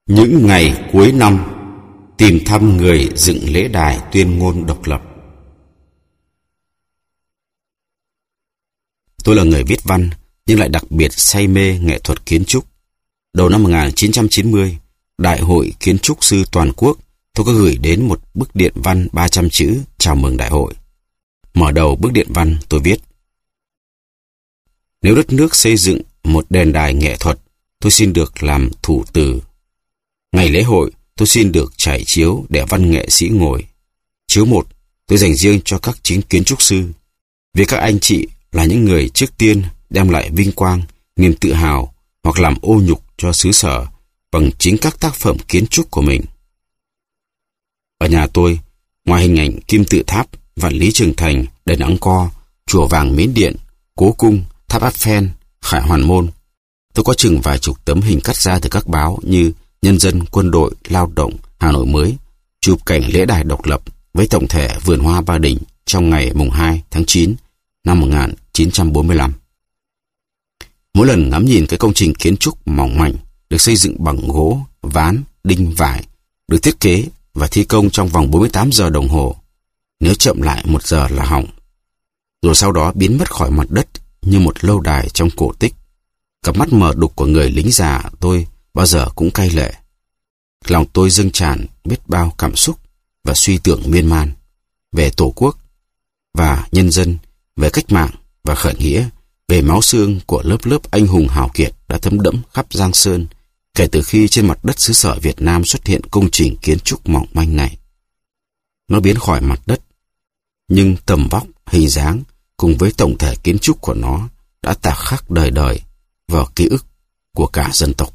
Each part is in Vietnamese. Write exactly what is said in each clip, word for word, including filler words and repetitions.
Những ngày cuối năm, tìm thăm người dựng lễ đài tuyên ngôn độc lập. Tôi là người viết văn nhưng lại đặc biệt say mê nghệ thuật kiến trúc. Đầu năm một nghìn chín trăm chín mươi, Đại hội Kiến trúc sư toàn quốc, tôi có gửi đến một bức điện văn ba trăm chữ chào mừng đại hội. Mở đầu bức điện văn tôi viết: Nếu đất nước xây dựng một đền đài nghệ thuật, tôi xin được làm thủ từ. Ngày lễ hội, tôi xin được trải chiếu để văn nghệ sĩ ngồi. Chiếu một, tôi dành riêng cho các chính kiến trúc sư, vì các anh chị là những người trước tiên đem lại vinh quang, niềm tự hào hoặc làm ô nhục cho xứ sở bằng chính các tác phẩm kiến trúc của mình. Ở nhà tôi, ngoài hình ảnh kim tự tháp, vạn lý trường thành, đền Angkor, chùa vàng Miến Điện, Cố cung, tháp Eiffel, Khải Hoàn Môn, tôi có chừng vài chục tấm hình cắt ra từ các báo như Nhân dân, Quân đội, Lao động, Hà Nội mới, chụp cảnh lễ đài độc lập với tổng thể vườn hoa Ba Đình trong ngày mùng hai tháng chín năm một nghìn chín trăm bốn mươi lăm. Mỗi lần ngắm nhìn cái công trình kiến trúc mỏng manh được xây dựng bằng gỗ, ván, đinh, vải, được thiết kế và thi công trong vòng bốn mươi tám giờ đồng hồ, nếu chậm lại một giờ là hỏng, rồi sau đó biến mất khỏi mặt đất như một lâu đài trong cổ tích, cặp mắt mờ đục của người lính già tôi bao giờ cũng cay lệ. Lòng tôi dâng tràn biết bao cảm xúc và suy tưởng miên man về Tổ quốc và nhân dân, về cách mạng và khởi nghĩa, về máu xương của lớp lớp anh hùng hào kiệt đã thấm đẫm khắp Giang Sơn kể từ khi trên mặt đất xứ sở Việt Nam xuất hiện công trình kiến trúc mỏng manh này. Nó biến khỏi mặt đất, nhưng tầm vóc, hình dáng cùng với tổng thể kiến trúc của nó đã tạc khắc đời đời vào ký ức của cả dân tộc.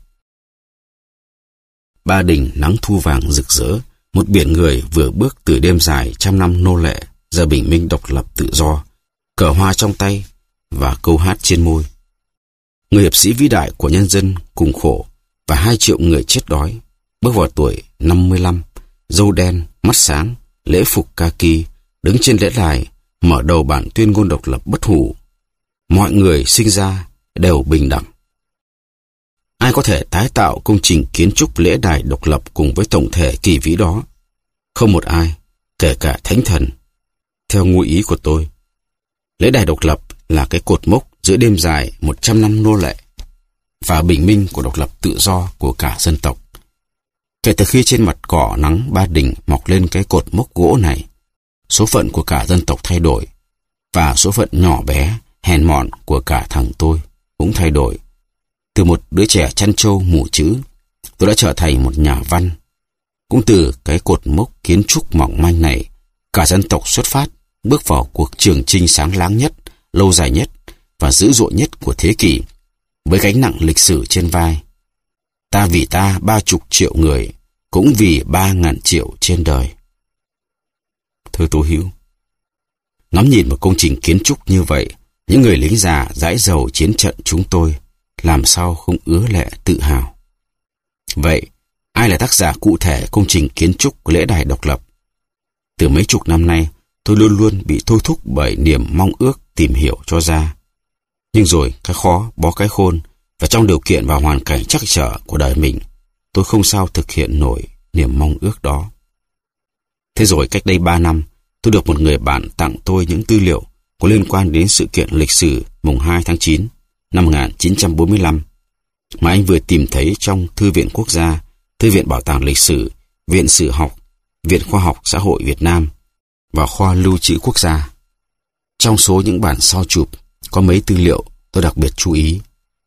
Ba Đình nắng thu vàng rực rỡ, một biển người vừa bước từ đêm dài trăm năm nô lệ giờ bình minh độc lập tự do, cờ hoa trong tay và câu hát trên môi. Người hiệp sĩ vĩ đại của nhân dân cùng khổ và hai triệu người chết đói, bước vào tuổi năm mươi lăm, râu đen, mắt sáng, lễ phục kaki, đứng trên lễ đài, mở đầu bản tuyên ngôn độc lập bất hủ. Mọi người sinh ra đều bình đẳng. Ai có thể tái tạo công trình kiến trúc lễ đài độc lập cùng với tổng thể kỳ vĩ đó? Không một ai, kể cả thánh thần. Theo ngụ ý của tôi, lễ đài độc lập là cái cột mốc giữa đêm dài một trăm năm nô lệ và bình minh của độc lập tự do của cả dân tộc. Kể từ khi trên mặt cỏ nắng Ba Đình mọc lên cái cột mốc gỗ này, số phận của cả dân tộc thay đổi, và số phận nhỏ bé, hèn mọn của cả thằng tôi cũng thay đổi. Từ một đứa trẻ chăn trâu mù chữ, tôi đã trở thành một nhà văn. Cũng từ cái cột mốc kiến trúc mỏng manh này, cả dân tộc xuất phát, bước vào cuộc trường chinh sáng láng nhất, lâu dài nhất và dữ dội nhất của thế kỷ, với gánh nặng lịch sử trên vai. Ta vì ta ba chục triệu người, cũng vì ba ngàn triệu trên đời. Thưa Tố Hữu, ngắm nhìn một công trình kiến trúc như vậy, những người lính già dãi dầu chiến trận chúng tôi làm sao không ứa lệ tự hào. Vậy, ai là tác giả cụ thể công trình kiến trúc lễ đài độc lập? Từ mấy chục năm nay, tôi luôn luôn bị thôi thúc bởi niềm mong ước tìm hiểu cho ra. Nhưng rồi cái khó bó cái khôn, và trong điều kiện và hoàn cảnh trắc trở của đời mình, tôi không sao thực hiện nổi niềm mong ước đó. Thế rồi cách đây ba năm, tôi được một người bạn tặng tôi những tư liệu có liên quan đến sự kiện lịch sử mùng hai tháng chín năm một nghìn chín trăm bốn mươi lăm mà anh vừa tìm thấy trong Thư viện Quốc gia, Thư viện Bảo tàng Lịch sử, Viện Sử học, Viện Khoa học Xã hội Việt Nam và Khoa Lưu trữ Quốc gia. Trong số những bản sao chụp có mấy tư liệu tôi đặc biệt chú ý.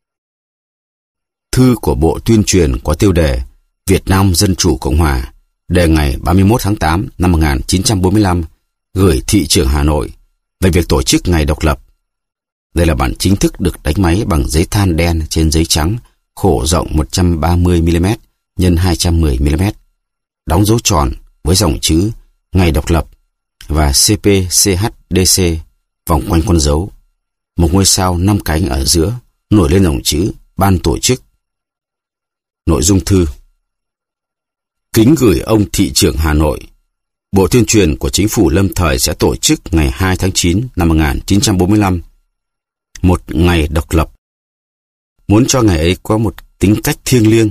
Thư của Bộ Tuyên truyền có tiêu đề Việt Nam Dân Chủ Cộng Hòa, đề ngày ba mươi mốt tháng tám năm một nghìn chín trăm bốn mươi lăm, gửi thị trưởng Hà Nội về việc tổ chức ngày độc lập. Đây là bản chính thức được đánh máy bằng giấy than đen trên giấy trắng, khổ rộng một trăm ba mươi mi-li-mét nhân hai trăm mười mi-li-mét, đóng dấu tròn với dòng chữ Ngày độc lập và xê pê xê hát đê xê vòng quanh con dấu. Một ngôi sao năm cánh ở giữa nổi lên dòng chữ Ban tổ chức. Nội dung thư: Kính gửi ông thị trưởng Hà Nội, Bộ Tuyên truyền của Chính phủ lâm thời sẽ tổ chức ngày hai tháng chín năm một nghìn chín trăm bốn mươi lăm, một ngày độc lập. Muốn cho ngày ấy có một tính cách thiêng liêng,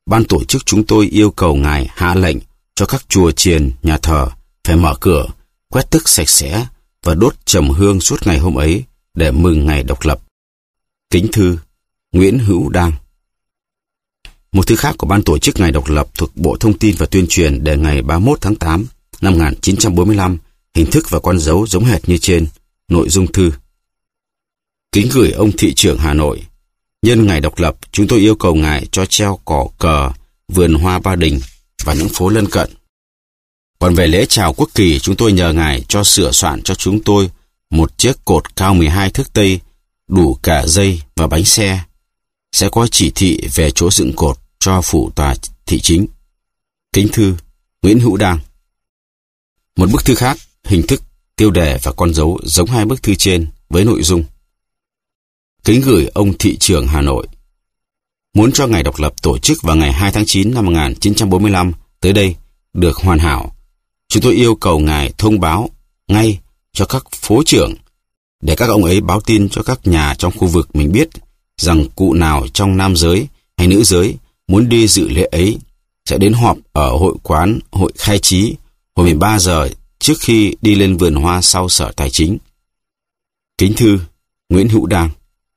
ban tổ chức chúng tôi yêu cầu ngài hạ lệnh cho các chùa chiền, nhà thờ phải mở cửa, quét tước sạch sẽ và đốt trầm hương suốt ngày hôm ấy để mừng ngày độc lập. Kính thư, Nguyễn Hữu Đang. Một thư khác của ban tổ chức ngày độc lập thuộc Bộ Thông tin và Tuyên truyền đề ngày ba mươi mốt tháng tám năm một nghìn chín trăm bốn mươi lăm, hình thức và con dấu giống hệt như trên. Nội dung thư: Kính gửi ông thị trưởng Hà Nội, nhân ngày độc lập, chúng tôi yêu cầu ngài cho treo cỏ cờ, vườn hoa Ba Đình và những phố lân cận. Còn về lễ chào quốc kỳ, chúng tôi nhờ ngài cho sửa soạn cho chúng tôi một chiếc cột cao mười hai thước tây, đủ cả dây và bánh xe. Sẽ có chỉ thị về chỗ dựng cột cho phủ tòa thị chính. Kính thư, Nguyễn Hữu Đang. Một bức thư khác, hình thức, tiêu đề và con dấu giống hai bức thư trên với nội dung: Kính gửi ông thị trưởng Hà Nội, muốn cho ngày độc lập tổ chức vào ngày hai tháng chín năm một nghìn chín trăm bốn mươi lăm tới đây được hoàn hảo, chúng tôi yêu cầu ngài thông báo ngay cho các phố trưởng để các ông ấy báo tin cho các nhà trong khu vực mình biết rằng cụ nào trong nam giới hay nữ giới muốn đi dự lễ ấy sẽ đến họp ở hội quán Hội Khai Trí hồi mười ba giờ trước khi đi lên vườn hoa sau Sở Tài chính. Kính thư, Nguyễn Hữu Đang.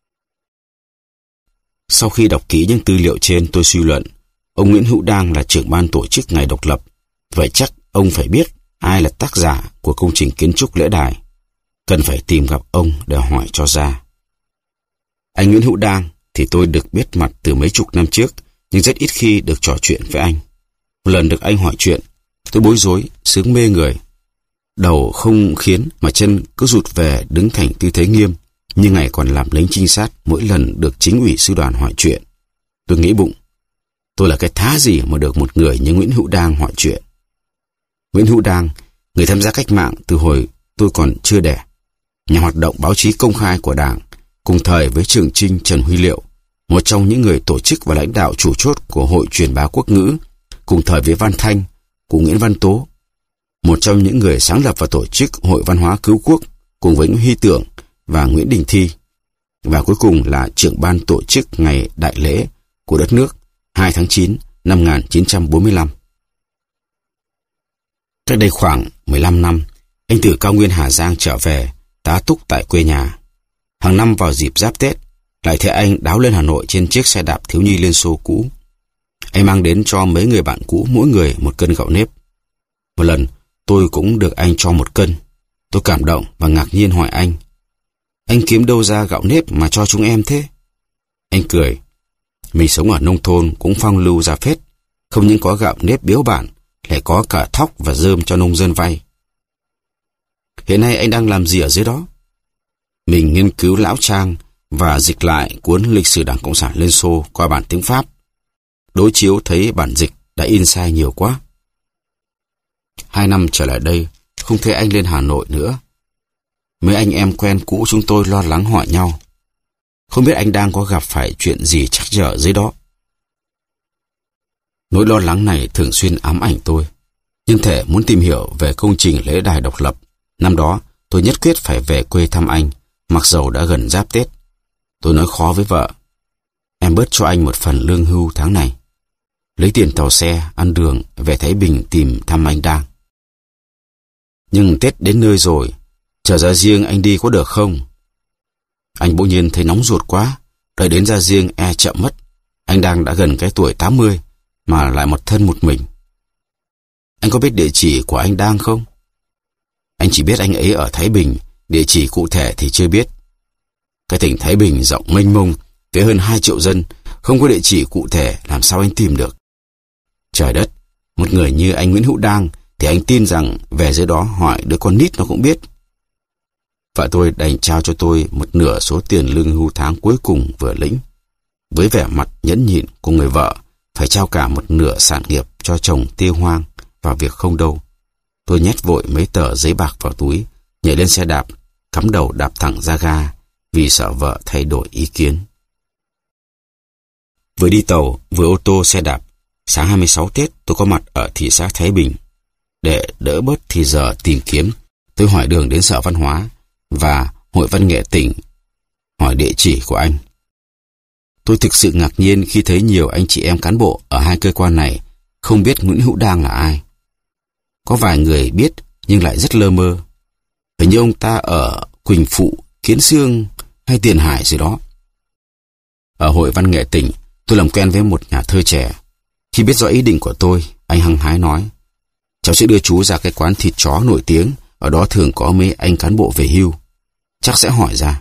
Sau khi đọc kỹ những tư liệu trên, tôi suy luận ông Nguyễn Hữu Đang là trưởng ban tổ chức ngày độc lập, vậy chắc ông phải biết ai là tác giả của công trình kiến trúc lễ đài. Cần phải tìm gặp ông để hỏi cho ra. Anh Nguyễn Hữu Đang thì tôi được biết mặt từ mấy chục năm trước, nhưng rất ít khi được trò chuyện với anh. Một lần được anh hỏi chuyện, tôi bối rối, sướng mê người. Đầu không khiến mà chân cứ rụt về đứng thành tư thế nghiêm, như ngày còn làm lính trinh sát mỗi lần được chính ủy sư đoàn hỏi chuyện. Tôi nghĩ bụng, tôi là cái thá gì mà được một người như Nguyễn Hữu Đang hỏi chuyện. Nguyễn Hữu Đang, người tham gia cách mạng từ hồi tôi còn chưa đẻ, nhà hoạt động báo chí công khai của Đảng, cùng thời với Trường Chinh, Trần Huy Liệu, một trong những người tổ chức và lãnh đạo chủ chốt của Hội Truyền bá Quốc ngữ, cùng thời với Văn Thanh, cụ Nguyễn Văn Tố, một trong những người sáng lập và tổ chức Hội Văn hóa Cứu Quốc, cùng với Nguyễn Huy Tưởng và Nguyễn Đình Thi, và cuối cùng là trưởng ban tổ chức ngày đại lễ của đất nước hai tháng chín năm một nghìn chín trăm bốn mươi lăm. Cách đây khoảng mười lăm năm, anh từ cao nguyên Hà Giang trở về, tá túc tại quê nhà. Hàng năm vào dịp giáp Tết, lại thấy anh đáo lên Hà Nội trên chiếc xe đạp thiếu nhi Liên Xô cũ. Anh mang đến cho mấy người bạn cũ mỗi người một cân gạo nếp. Một lần, tôi cũng được anh cho một cân. Tôi cảm động và ngạc nhiên hỏi anh, anh kiếm đâu ra gạo nếp mà cho chúng em thế? Anh cười, mình sống ở nông thôn cũng phong lưu ra phết, không những có gạo nếp biếu bản, lại có cả thóc và rơm cho nông dân vay. Hiện nay anh đang làm gì ở dưới đó? Mình nghiên cứu lão trang và dịch lại cuốn lịch sử Đảng Cộng sản Liên Xô qua bản tiếng Pháp. Đối chiếu thấy bản dịch đã in sai nhiều quá. Hai năm trở lại đây, không thấy anh lên Hà Nội nữa. Mấy anh em quen cũ chúng tôi lo lắng hỏi nhau, không biết anh đang có gặp phải chuyện gì trắc trở dưới đó. Nỗi lo lắng này thường xuyên ám ảnh tôi. Nhân thể muốn tìm hiểu về công trình lễ đài độc lập, năm đó tôi nhất quyết phải về quê thăm anh, mặc dầu đã gần giáp Tết. Tôi nói khó với vợ, em bớt cho anh một phần lương hưu tháng này, lấy tiền tàu xe, ăn đường về Thái Bình tìm thăm anh Đang. Nhưng Tết đến nơi rồi, trở ra riêng anh đi có được không? Anh bỗng nhiên thấy nóng ruột quá, đợi đến ra riêng e chậm mất. Anh Đang đã gần cái tuổi tám mươi, mà lại một thân một mình. Anh có biết địa chỉ của anh Đang không? Anh chỉ biết anh ấy ở Thái Bình, địa chỉ cụ thể thì chưa biết. Cái tỉnh Thái Bình rộng mênh mông, với hơn hai triệu dân, không có địa chỉ cụ thể làm sao anh tìm được. Trời đất, một người như anh Nguyễn Hữu Đang thì anh tin rằng về dưới đó hỏi đứa con nít nó cũng biết. Vợ tôi đành trao cho tôi một nửa số tiền lương hưu tháng cuối cùng vừa lĩnh. Với vẻ mặt nhẫn nhịn của người vợ, phải trao cả một nửa sản nghiệp cho chồng tiêu hoang vào việc không đâu. Tôi nhét vội mấy tờ giấy bạc vào túi, nhảy lên xe đạp, cắm đầu đạp thẳng ra ga, vì sợ vợ thay đổi ý kiến. Vừa đi tàu, vừa ô tô xe đạp, sáng hai mươi sáu Tết tôi có mặt ở thị xã Thái Bình. Để đỡ bớt thì giờ tìm kiếm, tôi hỏi đường đến Sở Văn hóa và Hội Văn nghệ tỉnh, hỏi địa chỉ của anh. Tôi thực sự ngạc nhiên khi thấy nhiều anh chị em cán bộ ở hai cơ quan này không biết Nguyễn Hữu Đang là ai. Có vài người biết nhưng lại rất lơ mơ. Hình như ông ta ở Quỳnh Phụ, Kiến Xương hay Tiền Hải gì đó. Ở hội văn nghệ tỉnh, tôi làm quen với một nhà thơ trẻ. Khi biết rõ ý định của tôi, anh hăng hái nói: cháu sẽ đưa chú ra cái quán thịt chó nổi tiếng, ở đó thường có mấy anh cán bộ về hưu. Chắc sẽ hỏi ra.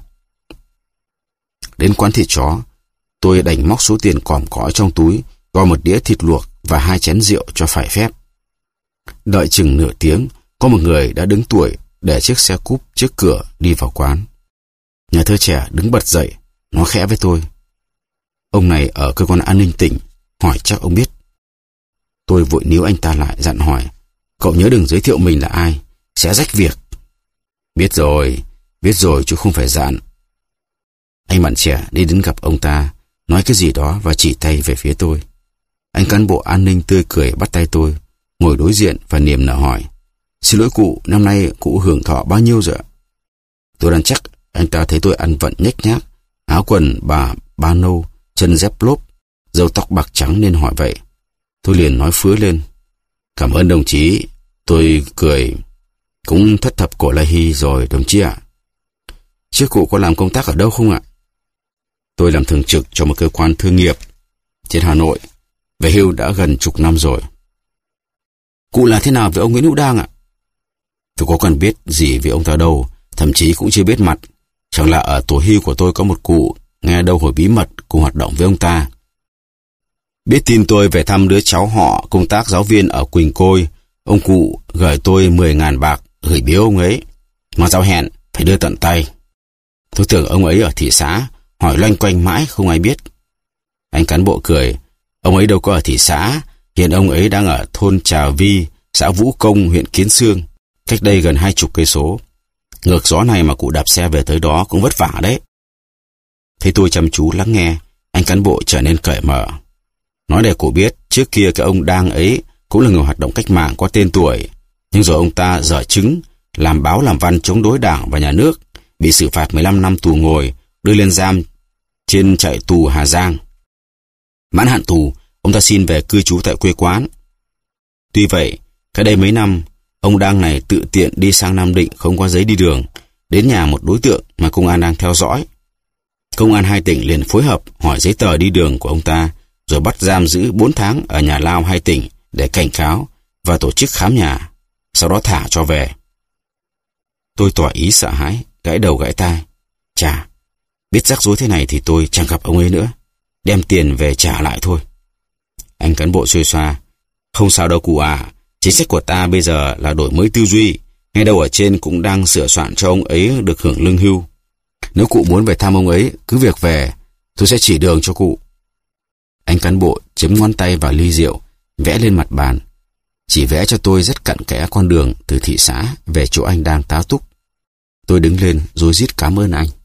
Đến quán thịt chó, tôi đành móc số tiền còm cõi trong túi, gọi một đĩa thịt luộc và hai chén rượu cho phải phép. Đợi chừng nửa tiếng, có một người đã đứng tuổi để chiếc xe cúp trước cửa đi vào quán. Nhà thơ trẻ đứng bật dậy, nói khẽ với tôi: ông này ở cơ quan an ninh tỉnh, hỏi chắc ông biết. Tôi vội níu anh ta lại, dặn hỏi: cậu nhớ đừng giới thiệu mình là ai, sẽ rách việc. Biết rồi, biết rồi chứ không phải dặn. Anh bạn trẻ đi đến gặp ông ta, nói cái gì đó và chỉ tay về phía tôi. Anh cán bộ an ninh tươi cười bắt tay tôi, ngồi đối diện và niềm nở hỏi: xin lỗi cụ, năm nay cụ hưởng thọ bao nhiêu rồi ạ? Tôi đoán chắc anh ta thấy tôi ăn vận nhếch nhác, áo quần bà ba nâu, chân dép lốp, râu tóc bạc trắng nên hỏi vậy. Tôi liền nói phứa lên: cảm ơn đồng chí. Tôi cười: cũng thất thập cổ lai hy rồi đồng chí ạ. Trước cụ có làm công tác ở đâu không ạ? Tôi làm thường trực cho một cơ quan thương nghiệp trên Hà Nội, về hưu đã gần chục năm rồi. Cụ là thế nào với ông Nguyễn Hữu Đang ạ? Tôi có cần biết gì về ông ta đâu, thậm chí cũng chưa biết mặt. Chẳng là ở tổ hưu của tôi có một cụ nghe đâu hồi bí mật cùng hoạt động với ông ta. Biết tin tôi về thăm đứa cháu họ công tác giáo viên ở Quỳnh Côi, ông cụ gửi tôi mười ngàn bạc gửi biếu ông ấy, mà giao hẹn phải đưa tận tay. Tôi tưởng ông ấy ở thị xã, hỏi loanh quanh mãi không ai biết. Anh cán bộ cười: ông ấy đâu có ở thị xã, hiện ông ấy đang ở thôn Trà Vi, xã Vũ Công, huyện Kiến Xương, cách đây gần hai chục cây số. Ngược gió này mà cụ đạp xe về tới đó cũng vất vả đấy. Thấy tôi chăm chú lắng nghe, anh cán bộ trở nên cởi mở. Nói để cụ biết, trước kia cái ông Đang ấy cũng là người hoạt động cách mạng có tên tuổi, nhưng rồi ông ta dở chứng, làm báo làm văn chống đối đảng và nhà nước, bị xử phạt mười lăm năm tù ngồi, đưa lên giam trên trại tù Hà Giang. Mãn hạn tù, ông ta xin về cư trú tại quê quán. Tuy vậy, cách đây mấy năm, ông Đang này tự tiện đi sang Nam Định không có giấy đi đường, đến nhà một đối tượng mà công an đang theo dõi. Công an hai tỉnh liền phối hợp hỏi giấy tờ đi đường của ông ta, rồi bắt giam giữ bốn tháng ở nhà lao hai tỉnh để cảnh cáo và tổ chức khám nhà, sau đó thả cho về. Tôi tỏ ý sợ hãi, gãi đầu gãi tai. Chà, biết rắc rối thế này thì tôi chẳng gặp ông ấy nữa, đem tiền về trả lại thôi. Anh cán bộ xuôi xoa: không sao đâu cụ à, chính sách của ta bây giờ là đổi mới tư duy, ngay đâu ở trên cũng đang sửa soạn cho ông ấy được hưởng lương hưu. Nếu cụ muốn về thăm ông ấy, cứ việc về, tôi sẽ chỉ đường cho cụ. Anh cán bộ chấm ngón tay vào ly rượu, vẽ lên mặt bàn, chỉ vẽ cho tôi rất cặn kẽ con đường từ thị xã về chỗ anh đang tá túc. Tôi đứng lên rối rít cảm ơn anh.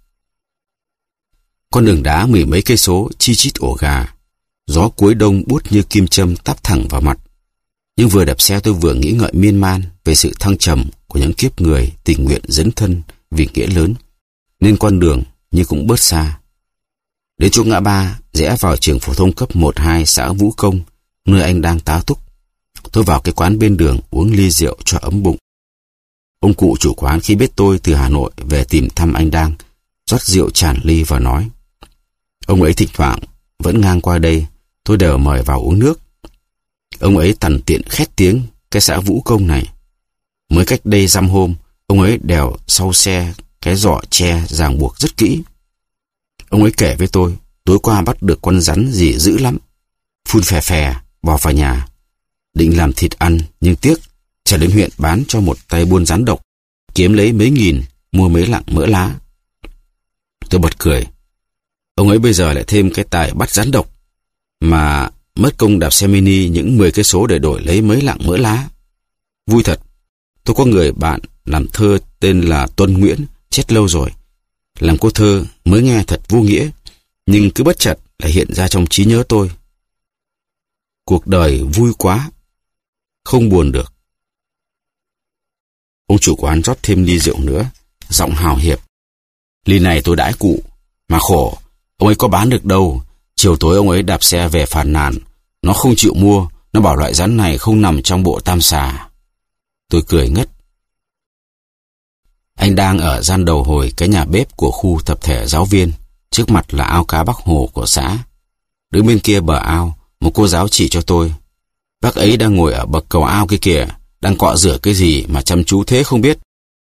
Con đường đá mười mấy cây số chi chít ổ gà, gió cuối đông buốt như kim châm táp thẳng vào mặt. Nhưng vừa đạp xe tôi vừa nghĩ ngợi miên man về sự thăng trầm của những kiếp người tình nguyện dấn thân vì nghĩa lớn, nên con đường như cũng bớt xa. Đến chỗ ngã ba rẽ vào trường phổ thông cấp một hai xã Vũ Công, nơi anh đang tá túc. Tôi vào cái quán bên đường uống ly rượu cho ấm bụng. Ông cụ chủ quán khi biết tôi từ Hà Nội về tìm thăm anh Đang, rót rượu tràn ly và nói: ông ấy thỉnh thoảng vẫn ngang qua đây, tôi đều mời vào uống nước. Ông ấy tằn tiện khét tiếng cái xã Vũ Công này. Mới cách đây dăm hôm, ông ấy đèo sau xe cái giỏ tre ràng buộc rất kỹ. Ông ấy kể với tôi, tối qua bắt được con rắn gì dữ lắm, phun phè phè, bỏ vào nhà. Định làm thịt ăn, nhưng tiếc, trở đến huyện bán cho một tay buôn rắn độc, kiếm lấy mấy nghìn, mua mấy lạng mỡ lá. Tôi bật cười. Ông ấy bây giờ lại thêm cái tài bắt rắn độc, mà mất công đạp xe mini những mười cây số để đổi lấy mấy lạng mỡ lá. Vui thật. Tôi có người bạn làm thơ tên là Tuân Nguyễn, chết lâu rồi. Làm cô thơ mới nghe thật vô nghĩa, nhưng cứ bất chợt lại hiện ra trong trí nhớ tôi. Cuộc đời vui quá, không buồn được. Ông chủ quán rót thêm ly rượu nữa, giọng hào hiệp. Ly này tôi đãi cụ, mà khổ, ông ấy có bán được đâu, Chiều tối ông ấy đạp xe về phàn nàn. Nó không chịu mua, nó bảo loại rắn này không nằm trong bộ tam xà. Tôi cười ngất. Anh đang ở gian đầu hồi cái nhà bếp của khu tập thể giáo viên. Trước mặt là ao cá Bắc Hồ của xã. Đứng bên kia bờ ao, một cô giáo chỉ cho tôi. Bác ấy đang ngồi ở bậc cầu ao kia kìa, đang cọ rửa cái gì mà chăm chú thế không biết.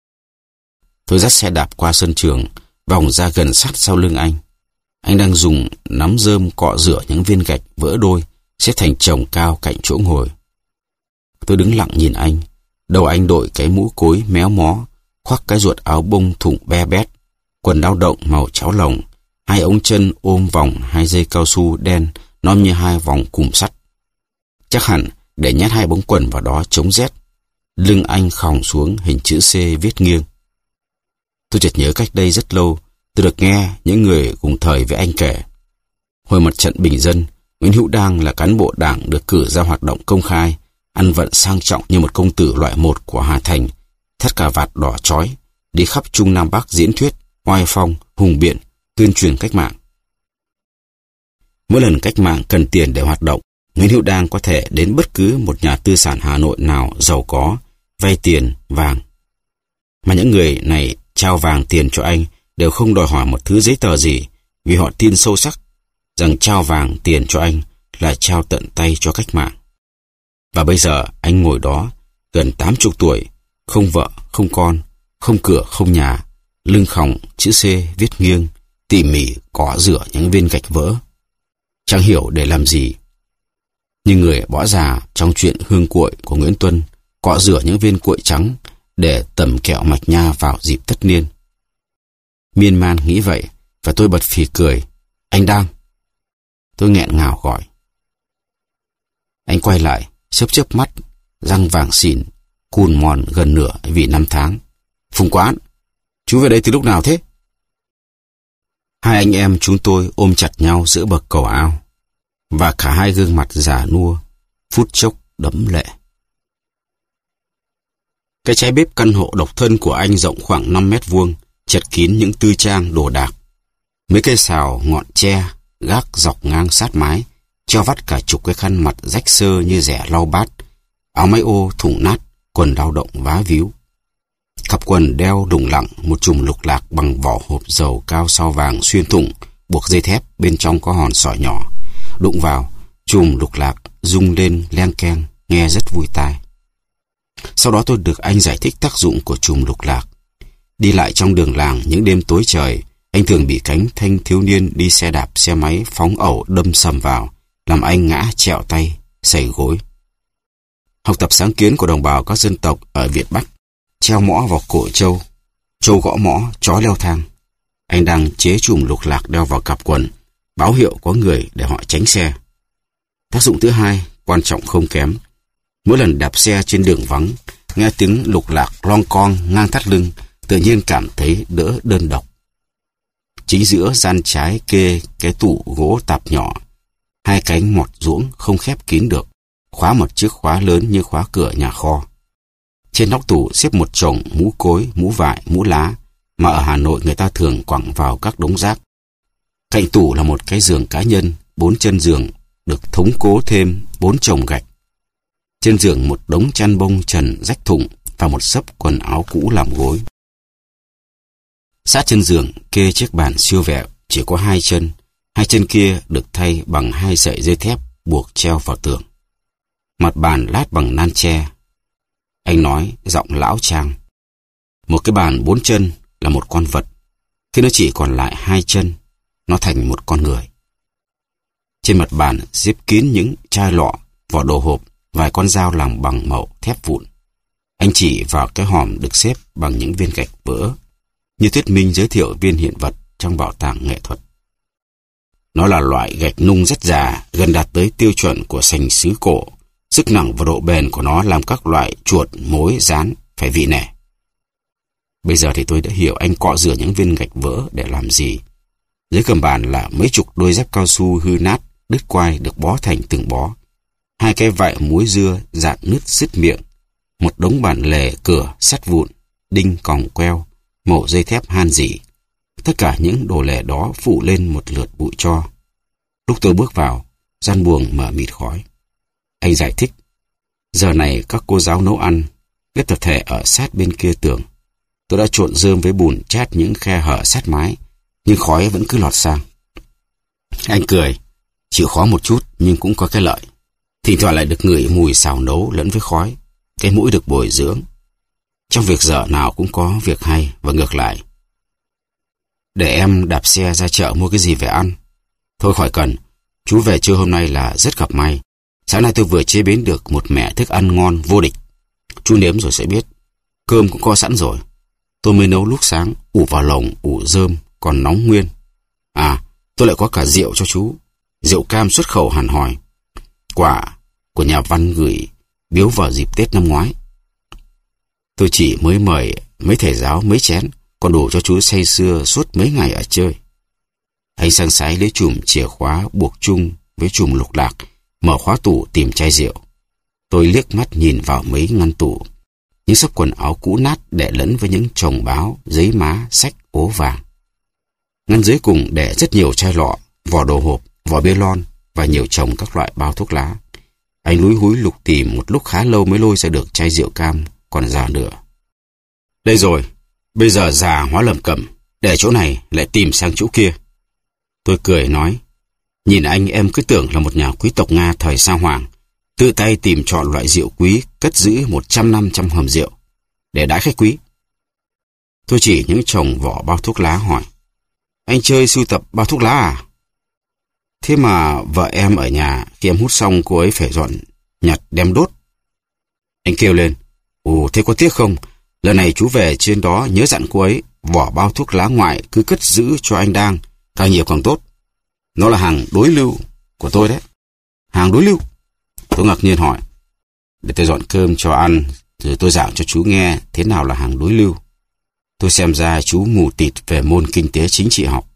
Tôi dắt xe đạp qua sân trường, vòng ra gần sát sau lưng anh. Anh đang dùng nắm rơm cọ rửa những viên gạch vỡ đôi, xếp thành chồng cao cạnh chỗ ngồi. Tôi đứng lặng nhìn anh. Đầu anh đội cái mũ cối méo mó, khoác cái ruột áo bông thụng be bét, quần lao động màu cháo lồng, hai ống chân ôm vòng hai dây cao su đen nom như hai vòng cùm sắt. Chắc hẳn để nhét hai bóng quần vào đó chống rét. Lưng anh khòng xuống hình chữ C viết nghiêng. Tôi chợt nhớ cách đây rất lâu, tôi được nghe những người cùng thời với anh kể. Hồi mặt trận bình dân, Nguyễn Hữu Đang là cán bộ đảng được cử ra hoạt động công khai, ăn vận sang trọng như một công tử loại một của Hà Thành, thắt cà vạt đỏ chói, đi khắp Trung Nam Bắc diễn thuyết, oai phong, hùng biện, tuyên truyền cách mạng. Mỗi lần cách mạng cần tiền để hoạt động, Nguyễn Hữu Đang có thể đến bất cứ một nhà tư sản Hà Nội nào giàu có, vay tiền, vàng. Mà những người này trao vàng tiền cho anh đều không đòi hỏi một thứ giấy tờ gì, vì họ tin sâu sắc rằng trao vàng tiền cho anh là trao tận tay cho cách mạng. Và bây giờ anh ngồi đó, gần tám chục tuổi, không vợ, không con, không cửa, không nhà, lưng khòng, chữ C viết nghiêng, tỉ mỉ cọ rửa những viên gạch vỡ. Chẳng hiểu để làm gì. Như người bỏ già trong chuyện Hương Cuội của Nguyễn Tuân, cọ rửa những viên cuội trắng để tẩm kẹo mạch nha vào dịp tất niên. Miên man nghĩ vậy, và tôi bật phì cười. Anh Đang. Tôi nghẹn ngào gọi. Anh quay lại, chớp chớp mắt, răng vàng xỉn, cùn mòn gần nửa vì năm tháng. Phùng Quán, chú về đây từ lúc nào thế? Hai anh em chúng tôi ôm chặt nhau giữa bậc cầu ao, và cả hai gương mặt già nua, phút chốc đẫm lệ. Cái trái bếp căn hộ độc thân của anh rộng khoảng năm mét vuông, chật kín những tư trang đồ đạc. Mấy cây xào ngọn tre gác dọc ngang sát mái, cho vắt cả chục cái khăn mặt rách xơ như rẻ lau bát, áo máy ô thủng nát, quần lao động vá víu. Cặp quần đeo đùng lặng một chùm lục lạc bằng vỏ hộp dầu cao sao vàng xuyên thủng, buộc dây thép, bên trong có hòn sỏi nhỏ. Đụng vào, chùm lục lạc rung lên leng keng, nghe rất vui tai. Sau đó tôi được anh giải thích tác dụng của chùm lục lạc. Đi lại trong đường làng những đêm tối trời, anh thường bị cánh thanh thiếu niên đi xe đạp xe máy phóng ẩu đâm sầm vào, làm anh ngã trẹo tay, sẩy gối. Học tập sáng kiến của đồng bào các dân tộc ở Việt Bắc, treo mõ vào cổ trâu, trâu gõ mõ, chó leo thang. Anh đang chế chùm lục lạc đeo vào cặp quần, báo hiệu có người để họ tránh xe. Tác dụng thứ hai, quan trọng không kém. Mỗi lần đạp xe trên đường vắng, nghe tiếng lục lạc lon con ngang thắt lưng, tự nhiên cảm thấy đỡ đơn độc. Chính giữa gian trái kê cái tủ gỗ tạp nhỏ, hai cánh mọt ruỗng không khép kín được, khóa một chiếc khóa lớn như khóa cửa nhà kho. Trên nóc tủ xếp một chồng mũ cối, mũ vải, mũ lá mà ở Hà Nội người ta thường quẳng vào các đống rác. Cạnh tủ là một cái giường cá nhân, bốn chân giường được thống cố thêm bốn chồng gạch. Trên giường một đống chăn bông trần rách thủng và một xấp quần áo cũ làm gối. Sát chân giường kê chiếc bàn siêu vẹo, chỉ có hai chân, hai chân kia được thay bằng hai sợi dây thép buộc treo vào tường. Mặt bàn lát bằng nan tre. Anh nói giọng lão trang. Một cái bàn bốn chân là một con vật. Khi nó chỉ còn lại hai chân, nó thành một con người. Trên mặt bàn xếp kín những chai lọ, vỏ đồ hộp, vài con dao làm bằng màu thép vụn. Anh chỉ vào cái hòm được xếp bằng những viên gạch vỡ, như thuyết minh giới thiệu viên hiện vật trong bảo tàng nghệ thuật. Nó là loại gạch nung rất già, gần đạt tới tiêu chuẩn của sành xứ cổ. Sức nặng và độ bền của nó làm các loại chuột, mối, rán phải vị nể. Bây giờ thì tôi đã hiểu anh cọ rửa những viên gạch vỡ để làm gì. Dưới gầm bàn là mấy chục đôi dép cao su hư nát, đứt quai được bó thành từng bó. Hai cái vại muối dưa dạn nứt sứt miệng. Một đống bản lề cửa sắt vụn, đinh còng queo, mẩu dây thép han rỉ. Tất cả những đồ lề đó phủ lên một lượt bụi tro. Lúc tôi bước vào, gian buồng mờ mịt khói. Anh giải thích, giờ này các cô giáo nấu ăn, bếp tập thể ở sát bên kia tường. Tôi đã trộn rơm với bùn chát những khe hở sát mái, nhưng khói vẫn cứ lọt sang. Anh cười, chịu khó một chút nhưng cũng có cái lợi. Thỉnh thoảng lại được ngửi mùi xào nấu lẫn với khói, cái mũi được bồi dưỡng. Trong việc dở nào cũng có việc hay và ngược lại. Để em đạp xe ra chợ mua cái gì về ăn. Thôi khỏi cần, chú về trưa hôm nay là rất gặp may. Sáng nay tôi vừa chế biến được một mẻ thức ăn ngon vô địch. Chú nếm rồi sẽ biết. Cơm cũng có sẵn rồi. Tôi mới nấu lúc sáng, ủ vào lồng, ủ rơm, còn nóng nguyên. À, tôi lại có cả rượu cho chú. Rượu cam xuất khẩu hẳn hòi. Quả của nhà văn gửi biếu vào dịp Tết năm ngoái. Tôi chỉ mới mời mấy thầy giáo mấy chén, còn đủ cho chú say sưa suốt mấy ngày ở chơi. Anh sang sái lấy chùm chìa khóa buộc chung với chùm lục lạc, mở khóa tủ tìm chai rượu. Tôi liếc mắt nhìn vào mấy ngăn tủ, những xấp quần áo cũ nát để lẫn với những chồng báo, giấy má, sách, ố vàng. Ngăn dưới cùng để rất nhiều chai lọ, vỏ đồ hộp, vỏ bê lon và nhiều chồng các loại bao thuốc lá. Anh lúi húi lục tìm một lúc khá lâu mới lôi ra được chai rượu cam còn già nữa. Đây rồi, bây giờ già hóa lầm cẩm, để chỗ này lại tìm sang chỗ kia. Tôi cười nói, nhìn anh em cứ tưởng là một nhà quý tộc Nga thời Sa Hoàng, tự tay tìm chọn loại rượu quý cất giữ một trăm năm trong hầm rượu, để đãi khách quý. Tôi chỉ những chồng vỏ bao thuốc lá hỏi, anh chơi sưu tập bao thuốc lá à? Thế mà vợ em ở nhà, khi em hút xong cô ấy phải dọn nhặt đem đốt. Anh kêu lên, ồ thế có tiếc không? Lần này chú về trên đó nhớ dặn cô ấy, vỏ bao thuốc lá ngoại cứ cất giữ cho anh đang, càng nhiều càng tốt. Nó là hàng đối lưu của tôi đấy. Hàng đối lưu? Tôi ngạc nhiên hỏi, để tôi dọn cơm cho ăn, rồi tôi giảng cho chú nghe thế nào là hàng đối lưu. Tôi xem ra chú mù tịt về môn kinh tế chính trị học.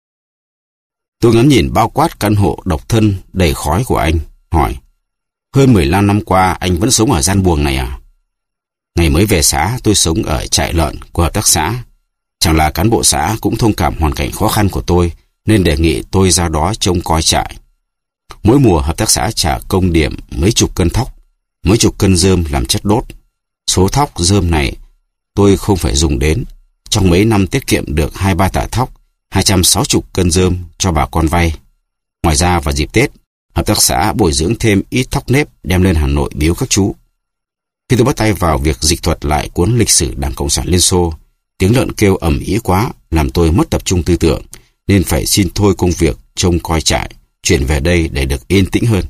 Tôi ngắm nhìn bao quát căn hộ độc thân đầy khói của anh, hỏi, hơn mười lăm năm qua anh vẫn sống ở gian buồng này à? Ngày mới về xã tôi sống ở trại lợn của hợp tác xã. Chẳng là cán bộ xã cũng thông cảm hoàn cảnh khó khăn của tôi nên đề nghị tôi ra đó trông coi trại. Mỗi mùa hợp tác xã trả công điểm mấy chục cân thóc, mấy chục cân rơm làm chất đốt. Số thóc rơm này tôi không phải dùng đến. Trong mấy năm tiết kiệm được hai ba tạ thóc, hai trăm sáu mươi cân rơm cho bà con vay. Ngoài ra vào dịp Tết, hợp tác xã bồi dưỡng thêm ít thóc nếp đem lên Hà Nội biếu các chú. Khi tôi bắt tay vào việc dịch thuật lại cuốn lịch sử Đảng Cộng sản Liên Xô, tiếng lợn kêu ầm ĩ quá làm tôi mất tập trung tư tưởng, nên phải xin thôi công việc trông coi trại, chuyển về đây để được yên tĩnh hơn.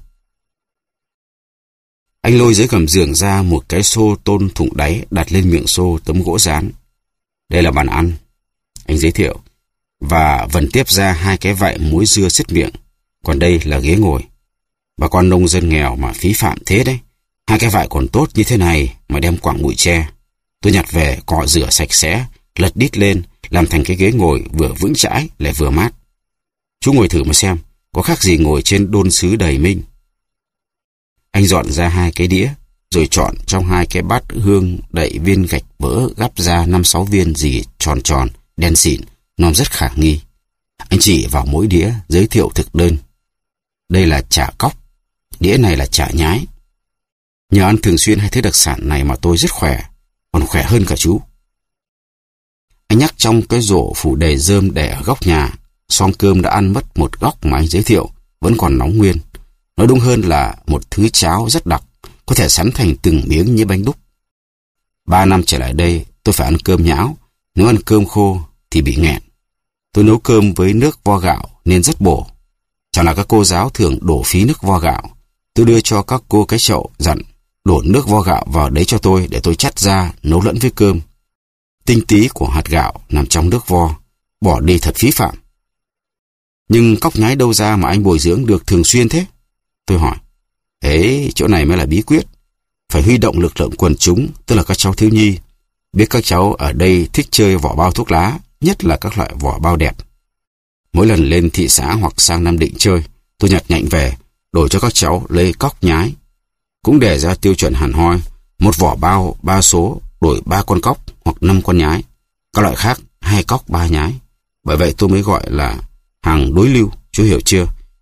Anh lôi dưới gầm giường ra một cái xô tôn thủng đáy đặt lên miệng xô tấm gỗ dán. Đây là bàn ăn, anh giới thiệu, và vần tiếp ra hai cái vại muối dưa xít miệng, còn đây là ghế ngồi. Bà con nông dân nghèo mà phí phạm thế đấy, hai cái vại còn tốt như thế này mà đem quặng bụi tre. Tôi nhặt về cọ rửa sạch sẽ, lật đít lên, làm thành cái ghế ngồi vừa vững chãi lại vừa mát. Chú ngồi thử mà xem, có khác gì ngồi trên đôn sứ đầy minh. Anh dọn ra hai cái đĩa, rồi chọn trong hai cái bát hương đậy viên gạch vỡ gắp ra năm sáu viên gì tròn tròn, đen xịn, nom rất khả nghi. Anh chỉ vào mỗi đĩa, giới thiệu thực đơn. Đây là chả cóc, đĩa này là chả nhái. Nhờ ăn thường xuyên hai thứ đặc sản này mà tôi rất khỏe, còn khỏe hơn cả chú. Anh nhắc trong cái rổ phủ đầy rơm để ở góc nhà, xoong cơm đã ăn mất một góc mà anh giới thiệu, vẫn còn nóng nguyên. Nói đúng hơn là một thứ cháo rất đặc, có thể sắn thành từng miếng như bánh đúc. Ba năm trở lại đây, tôi phải ăn cơm nhão, nếu ăn cơm khô thì bị nghẹn. Tôi nấu cơm với nước vo gạo nên rất bổ. Chẳng là các cô giáo thường đổ phí nước vo gạo. Tôi đưa cho các cô cái chậu dặn, đổ nước vo gạo vào đấy cho tôi để tôi chắt ra nấu lẫn với cơm. Tinh tí của hạt gạo nằm trong nước vo, bỏ đi thật phí phạm. Nhưng cóc nhái đâu ra mà anh bồi dưỡng được thường xuyên thế? Tôi hỏi. Ấy, chỗ này mới là bí quyết. Phải huy động lực lượng quần chúng, tức là các cháu thiếu nhi. Biết các cháu ở đây thích chơi vỏ bao thuốc lá, nhất là các loại vỏ bao đẹp. Mỗi lần lên thị xã hoặc sang Nam Định chơi, tôi nhặt nhạnh về, đổi cho các cháu lấy cóc nhái. Cũng để ra tiêu chuẩn hẳn hoi, một vỏ bao ba số đổi ba con cóc hoặc năm con nhái. Các loại khác hai cóc ba nhái. Bởi vậy tôi mới gọi là hàng đối lưu, chú hiểu chưa?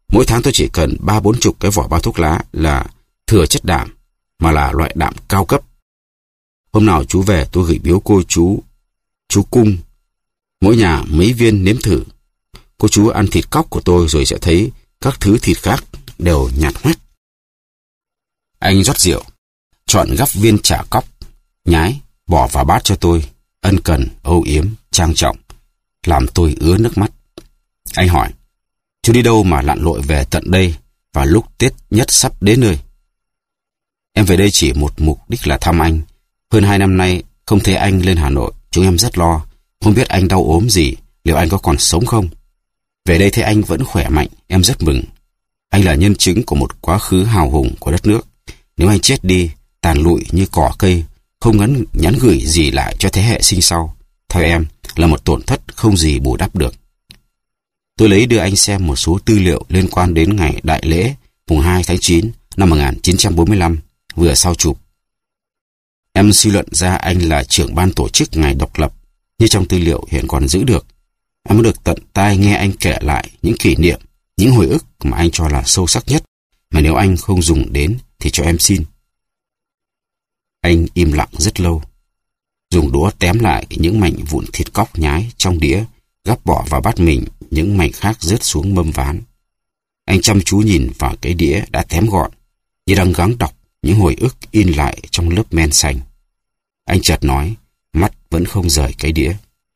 Mỗi tháng tôi chỉ cần ba bốn chục cái vỏ bao thuốc lá là thừa chất đạm, mà là loại đạm cao cấp. Hôm nào chú về tôi gửi biếu cô chú, chú Cung, mỗi nhà mấy viên nếm thử. Cô chú ăn thịt cóc của tôi rồi sẽ thấy các thứ thịt khác đều nhạt hoét. Anh rót rượu, chọn gắp viên chả cóc, nhái, bỏ vào bát cho tôi, ân cần, âu yếm, trang trọng, làm tôi ứa nước mắt. Anh hỏi, chú đi đâu mà lặn lội về tận đây và lúc Tết nhất sắp đến nơi? Em về đây chỉ một mục đích là thăm anh. Hơn hai năm nay không thấy anh lên Hà Nội, chúng em rất lo, không biết anh đau ốm gì, liệu anh có còn sống không? Về đây thấy anh vẫn khỏe mạnh, em rất mừng. Anh là nhân chứng của một quá khứ hào hùng của đất nước. Nếu anh chết đi, tàn lụi như cỏ cây, không ngắn nhắn gửi gì lại cho thế hệ sinh sau, theo em là một tổn thất không gì bù đắp được. Tôi lấy đưa anh xem một số tư liệu liên quan đến ngày đại lễ mùng hai tháng chín năm một nghìn chín trăm bốn mươi lăm, vừa sau chụp. Em suy luận ra anh là trưởng ban tổ chức ngày độc lập, như trong tư liệu hiện còn giữ được. Em muốn được tận tai nghe anh kể lại những kỷ niệm, những hồi ức mà anh cho là sâu sắc nhất, mà nếu anh không dùng đến thì cho em xin. Anh im lặng rất lâu, dùng đũa tém lại những mảnh vụn thịt cóc nhái trong đĩa, gắp bỏ vào bát mình những mảnh khác rớt xuống mâm ván. Anh chăm chú nhìn vào cái đĩa đã tém gọn, như đang gắng đọc những hồi ức in lại trong lớp men xanh. Anh chợt nói, mắt vẫn không rời cái đĩa.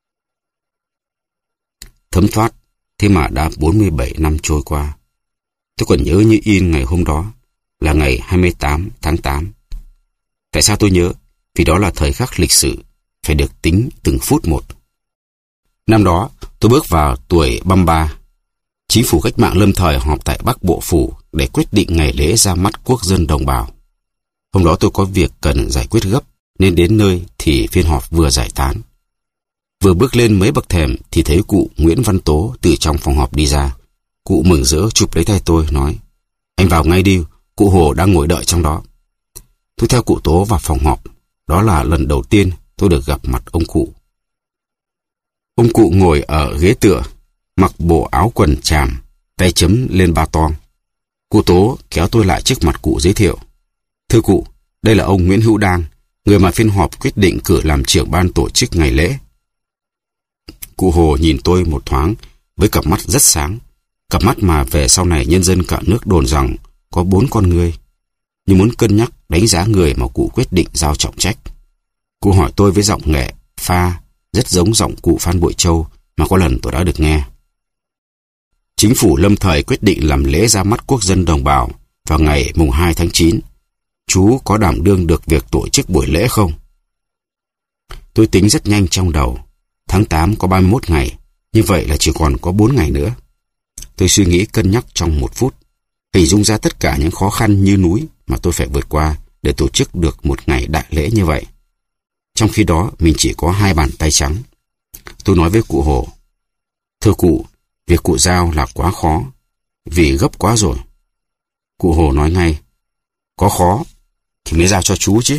Thấm thoát, thế mà đã bốn mươi bảy năm trôi qua. Tôi còn nhớ như in ngày hôm đó, là ngày hai mươi tám tháng tám. Tại sao tôi nhớ? Vì đó là thời khắc lịch sử, phải được tính từng phút một. Năm đó, tôi bước vào tuổi ba mươi ba. Chính phủ cách mạng lâm thời họp tại Bắc Bộ Phủ để quyết định ngày lễ ra mắt quốc dân đồng bào. Hôm đó tôi có việc cần giải quyết gấp, nên đến nơi thì phiên họp vừa giải tán. Vừa bước lên mấy bậc thềm thì thấy cụ Nguyễn Văn Tố từ trong phòng họp đi ra. Cụ mừng rỡ chụp lấy tay tôi, nói, anh vào ngay đi, cụ Hồ đang ngồi đợi trong đó. Tôi theo cụ Tố vào phòng họp. Đó là lần đầu tiên tôi được gặp mặt ông cụ. Ông cụ ngồi ở ghế tựa, mặc bộ áo quần tràm, tay chấm lên ba toang. Cụ Tố kéo tôi lại trước mặt cụ giới thiệu. Thưa cụ, đây là ông Nguyễn Hữu Đang, người mà phiên họp quyết định cử làm trưởng ban tổ chức ngày lễ. Cụ Hồ nhìn tôi một thoáng với cặp mắt rất sáng, cặp mắt mà về sau này nhân dân cả nước đồn rằng có bốn con ngươi, như muốn cân nhắc đánh giá người mà cụ quyết định giao trọng trách. Cụ hỏi tôi với giọng nghệ, pha, rất giống giọng cụ Phan Bội Châu mà có lần tôi đã được nghe. Chính phủ lâm thời quyết định làm lễ ra mắt quốc dân đồng bào vào ngày mùng hai tháng chín. Chú có đảm đương được việc tổ chức buổi lễ không? Tôi tính rất nhanh trong đầu. Tháng tám có ba mươi mốt ngày, như vậy là chỉ còn có bốn ngày nữa. Tôi suy nghĩ cân nhắc trong một phút, hình dung ra tất cả những khó khăn như núi mà tôi phải vượt qua để tổ chức được một ngày đại lễ như vậy. Trong khi đó, mình chỉ có hai bàn tay trắng. Tôi nói với cụ Hồ, thưa cụ, việc cụ giao là quá khó, vì gấp quá rồi. Cụ Hồ nói ngay, có khó thì mới giao cho chú chứ.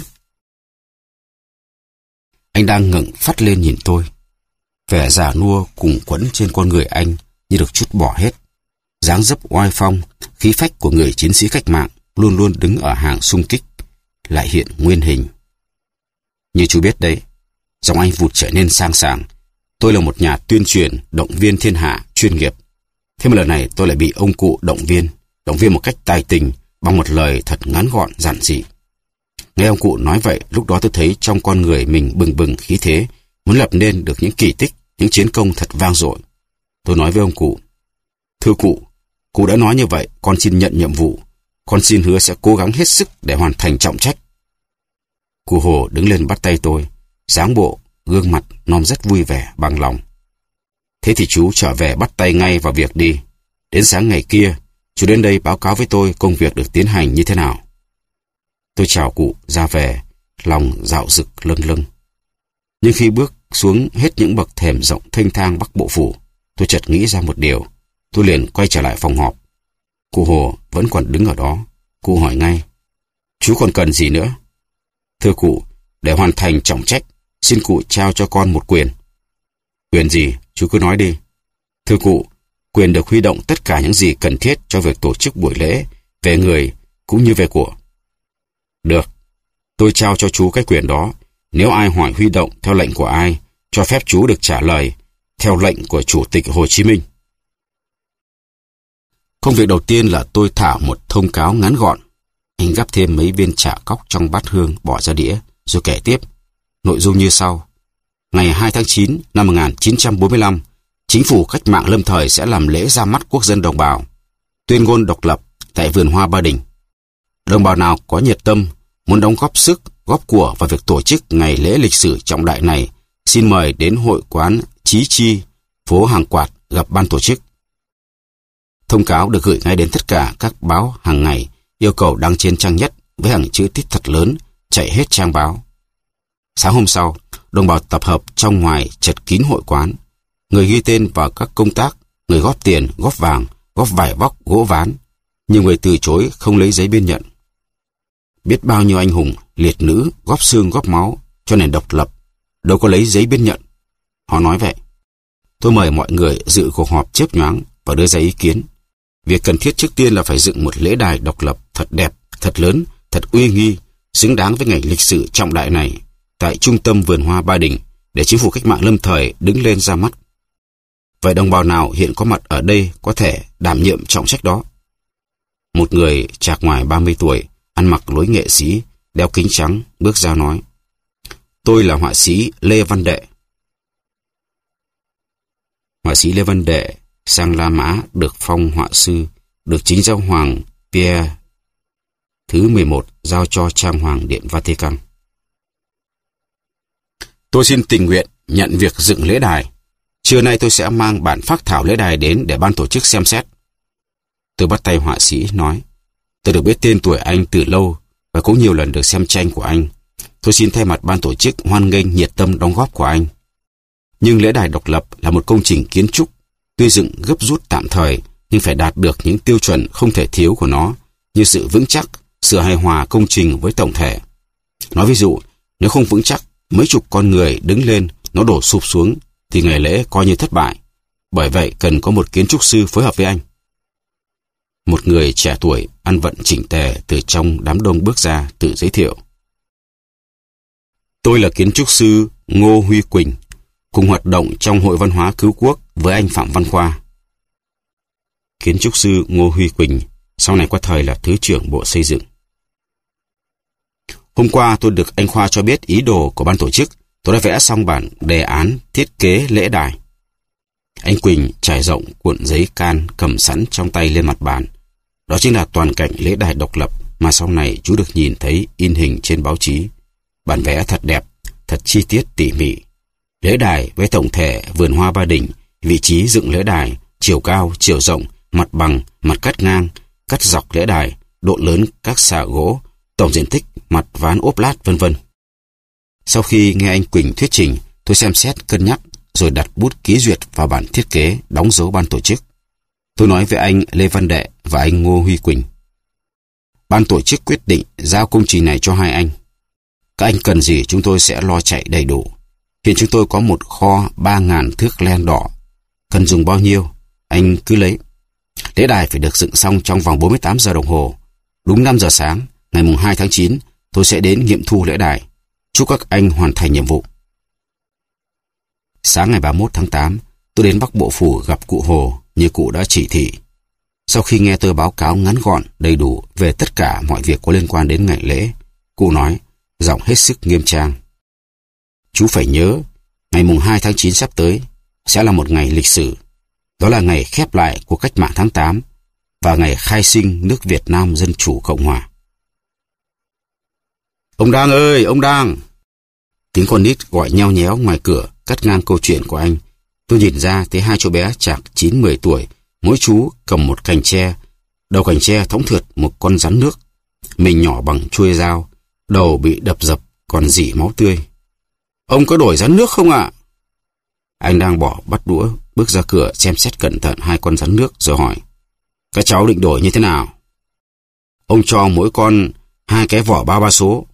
Anh đang ngẩng phát lên nhìn tôi. Vẻ già nua cùng quẫn trên con người anh như được trút bỏ hết. Dáng dấp oai phong, khí phách của người chiến sĩ cách mạng luôn luôn đứng ở hàng xung kích, lại hiện nguyên hình. Như chú biết đấy, giọng anh vụt trở nên sang sảng. Tôi là một nhà tuyên truyền, động viên thiên hạ, chuyên nghiệp. Thế mà lần này tôi lại bị ông cụ động viên, động viên một cách tài tình, bằng một lời thật ngắn gọn, giản dị. Nghe ông cụ nói vậy, lúc đó tôi thấy trong con người mình bừng bừng khí thế, muốn lập nên được những kỳ tích, những chiến công thật vang dội. Tôi nói với ông cụ, thưa cụ, cụ đã nói như vậy, con xin nhận nhiệm vụ. Con xin hứa sẽ cố gắng hết sức để hoàn thành trọng trách. Cụ Hồ đứng lên bắt tay tôi, dáng bộ, gương mặt non rất vui vẻ, bằng lòng. Thế thì chú trở về bắt tay ngay vào việc đi. Đến sáng ngày kia, chú đến đây báo cáo với tôi công việc được tiến hành như thế nào. Tôi chào cụ ra về, lòng dạo dực lâng lâng. Nhưng khi bước xuống hết những bậc thềm rộng thênh thang Bắc Bộ Phủ, tôi chợt nghĩ ra một điều. Tôi liền quay trở lại phòng họp. Cụ Hồ vẫn còn đứng ở đó. Cụ hỏi ngay, chú còn cần gì nữa? Thưa cụ, để hoàn thành trọng trách, xin cụ trao cho con một quyền. Quyền gì? Chú cứ nói đi. Thưa cụ, quyền được huy động tất cả những gì cần thiết cho việc tổ chức buổi lễ, về người cũng như về của. Được, tôi trao cho chú cái quyền đó. Nếu ai hỏi huy động theo lệnh của ai, cho phép chú được trả lời theo lệnh của Chủ tịch Hồ Chí Minh. Công việc đầu tiên là tôi thả một thông cáo ngắn gọn. Anh gắp thêm mấy viên chả cóc trong bát hương bỏ ra đĩa, rồi kể tiếp. Nội dung như sau. Ngày hai tháng chín năm một nghìn chín trăm bốn mươi lăm, Chính phủ cách mạng lâm thời sẽ làm lễ ra mắt quốc dân đồng bào, tuyên ngôn độc lập tại vườn hoa Ba Đình. Đồng bào nào có nhiệt tâm, muốn đóng góp sức, góp của vào việc tổ chức ngày lễ lịch sử trọng đại này, xin mời đến hội quán Chí Chi, phố Hàng Quạt gặp ban tổ chức. Thông cáo được gửi ngay đến tất cả các báo hàng ngày, yêu cầu đăng trên trang nhất với hàng chữ tít thật lớn, chạy hết trang báo. Sáng hôm sau, đồng bào tập hợp trong ngoài chật kín hội quán. Người ghi tên vào các công tác, người góp tiền, góp vàng, góp vải vóc, gỗ ván. Nhiều người từ chối không lấy giấy biên nhận. Biết bao nhiêu anh hùng, liệt nữ, góp xương góp máu cho nền độc lập, đâu có lấy giấy biên nhận. Họ nói vậy. Tôi mời mọi người dự cuộc họp chớp nhoáng và đưa ra ý kiến. Việc cần thiết trước tiên là phải dựng một lễ đài độc lập thật đẹp, thật lớn, thật uy nghi, xứng đáng với ngày lịch sử trọng đại này, tại trung tâm vườn hoa Ba Đình, để Chính phủ cách mạng lâm thời đứng lên ra mắt. Vậy đồng bào nào hiện có mặt ở đây có thể đảm nhiệm trọng trách đó? Một người chạc ngoài ba mươi tuổi, ăn mặc lối nghệ sĩ, đeo kính trắng, bước ra nói. Tôi là họa sĩ Lê Văn Đệ. Họa sĩ Lê Văn Đệ sang La Mã được phong họa sư, được chính giáo hoàng Pierre thứ mười một giao cho trang hoàng Điện Vatican. Tôi xin tình nguyện nhận việc dựng lễ đài. Trưa nay tôi sẽ mang bản phác thảo lễ đài đến để ban tổ chức xem xét. Tôi bắt tay họa sĩ nói, tôi được biết tên tuổi anh từ lâu và cũng nhiều lần được xem tranh của anh. Tôi xin thay mặt ban tổ chức hoan nghênh nhiệt tâm đóng góp của anh. Nhưng lễ đài độc lập là một công trình kiến trúc, tuy dựng gấp rút tạm thời nhưng phải đạt được những tiêu chuẩn không thể thiếu của nó, như sự vững chắc, sự hài hòa công trình với tổng thể. Nói ví dụ, nếu không vững chắc, mấy chục con người đứng lên, nó đổ sụp xuống, thì ngày lễ coi như thất bại. Bởi vậy cần có một kiến trúc sư phối hợp với anh. Một người trẻ tuổi, ăn vận chỉnh tề từ trong đám đông bước ra, tự giới thiệu. Tôi là kiến trúc sư Ngô Huy Quỳnh, cùng hoạt động trong Hội Văn hóa Cứu Quốc với anh Phạm Văn Khoa. Kiến trúc sư Ngô Huy Quỳnh sau này qua thời là Thứ trưởng Bộ Xây dựng. Hôm qua tôi được anh Khoa cho biết ý đồ của ban tổ chức. Tôi đã vẽ xong bản đề án thiết kế lễ đài. Anh Quỳnh trải rộng cuộn giấy can cầm sẵn trong tay lên mặt bàn. Đó chính là toàn cảnh lễ đài độc lập mà sau này chú được nhìn thấy in hình trên báo chí. Bản vẽ thật đẹp, thật chi tiết tỉ mỉ. Lễ đài với tổng thể vườn hoa Ba Đình, vị trí dựng lễ đài, chiều cao, chiều rộng, mặt bằng, mặt cắt ngang, cắt dọc lễ đài, độ lớn các xà gỗ, tổng diện tích, mặt ván ốp lát, vân vân. Sau khi nghe anh Quỳnh thuyết trình, tôi xem xét cân nhắc rồi đặt bút ký duyệt vào bản thiết kế, đóng dấu ban tổ chức. Tôi nói với anh Lê Văn Đệ và anh Ngô Huy Quỳnh. Ban tổ chức quyết định giao công trình này cho hai anh. Các anh cần gì chúng tôi sẽ lo chạy đầy đủ. Hiện chúng tôi có một kho ba nghìn thước len đỏ. Cần dùng bao nhiêu, anh cứ lấy. Lễ đài phải được dựng xong trong vòng bốn mươi tám giờ đồng hồ. Đúng năm giờ sáng, ngày mùng hai tháng chín, tôi sẽ đến nghiệm thu lễ đài. Chúc các anh hoàn thành nhiệm vụ. Sáng ngày ba mươi mốt tháng tám, tôi đến Bắc Bộ Phủ gặp cụ Hồ như cụ đã chỉ thị. Sau khi nghe tôi báo cáo ngắn gọn, đầy đủ về tất cả mọi việc có liên quan đến ngày lễ, cụ nói, giọng hết sức nghiêm trang. Chú phải nhớ, ngày mùng hai tháng chín sắp tới sẽ là một ngày lịch sử. Đó là ngày khép lại cuộc cách mạng tháng tám và ngày khai sinh nước Việt Nam Dân Chủ Cộng Hòa. Ông Đang ơi, ông Đang! Tiếng con nít gọi nheo nhéo ngoài cửa cắt ngang câu chuyện của anh. Tôi nhìn ra thấy hai chú bé chạc chín mười tuổi, mỗi chú cầm một cành tre. Đầu cành tre thõng thượt một con rắn nước. Mình nhỏ bằng chuôi dao, đầu bị đập dập còn rỉ máu tươi. Ông có đổi rắn nước không ạ? Anh đang bỏ bắt đũa, bước ra cửa xem xét cẩn thận hai con rắn nước rồi hỏi. Các cháu định đổi như thế nào? Ông cho mỗi con hai cái vỏ ba ba số.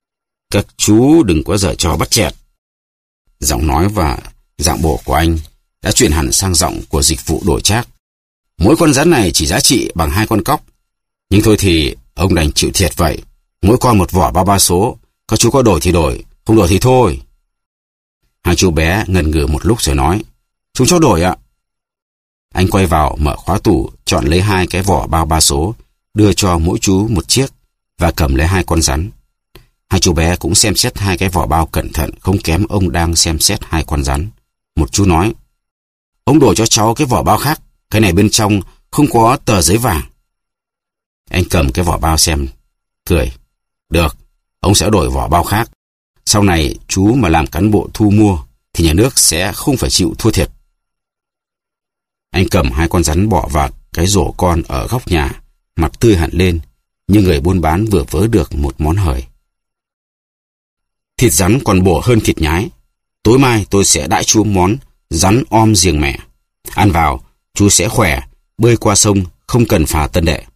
Các chú đừng có giở trò bắt chẹt. Giọng nói và dạng bộ của anh đã chuyển hẳn sang giọng của dịch vụ đổi trác. Mỗi con rắn này chỉ giá trị bằng hai con cóc. Nhưng thôi thì ông đành chịu thiệt vậy. Mỗi con một vỏ bao ba số. Các chú có đổi thì đổi, không đổi thì thôi. Hai chú bé ngần ngừ một lúc rồi nói, chúng cháu đổi ạ. Anh quay vào mở khóa tủ, chọn lấy hai cái vỏ bao ba số, đưa cho mỗi chú một chiếc và cầm lấy hai con rắn. Hai chú bé cũng xem xét hai cái vỏ bao cẩn thận, không kém ông đang xem xét hai con rắn. Một chú nói, ông đổi cho cháu cái vỏ bao khác, cái này bên trong không có tờ giấy vàng. Anh cầm cái vỏ bao xem, cười, được, ông sẽ đổi vỏ bao khác. Sau này chú mà làm cán bộ thu mua thì nhà nước sẽ không phải chịu thua thiệt. Anh cầm hai con rắn bỏ vào cái rổ con ở góc nhà, mặt tươi hẳn lên, như người buôn bán vừa vớ được một món hời. Thịt rắn còn bổ hơn thịt nhái. Tối mai tôi sẽ đãi chú món rắn om giềng mẻ. Ăn vào, chú sẽ khỏe, bơi qua sông, không cần phà Tân Đệ.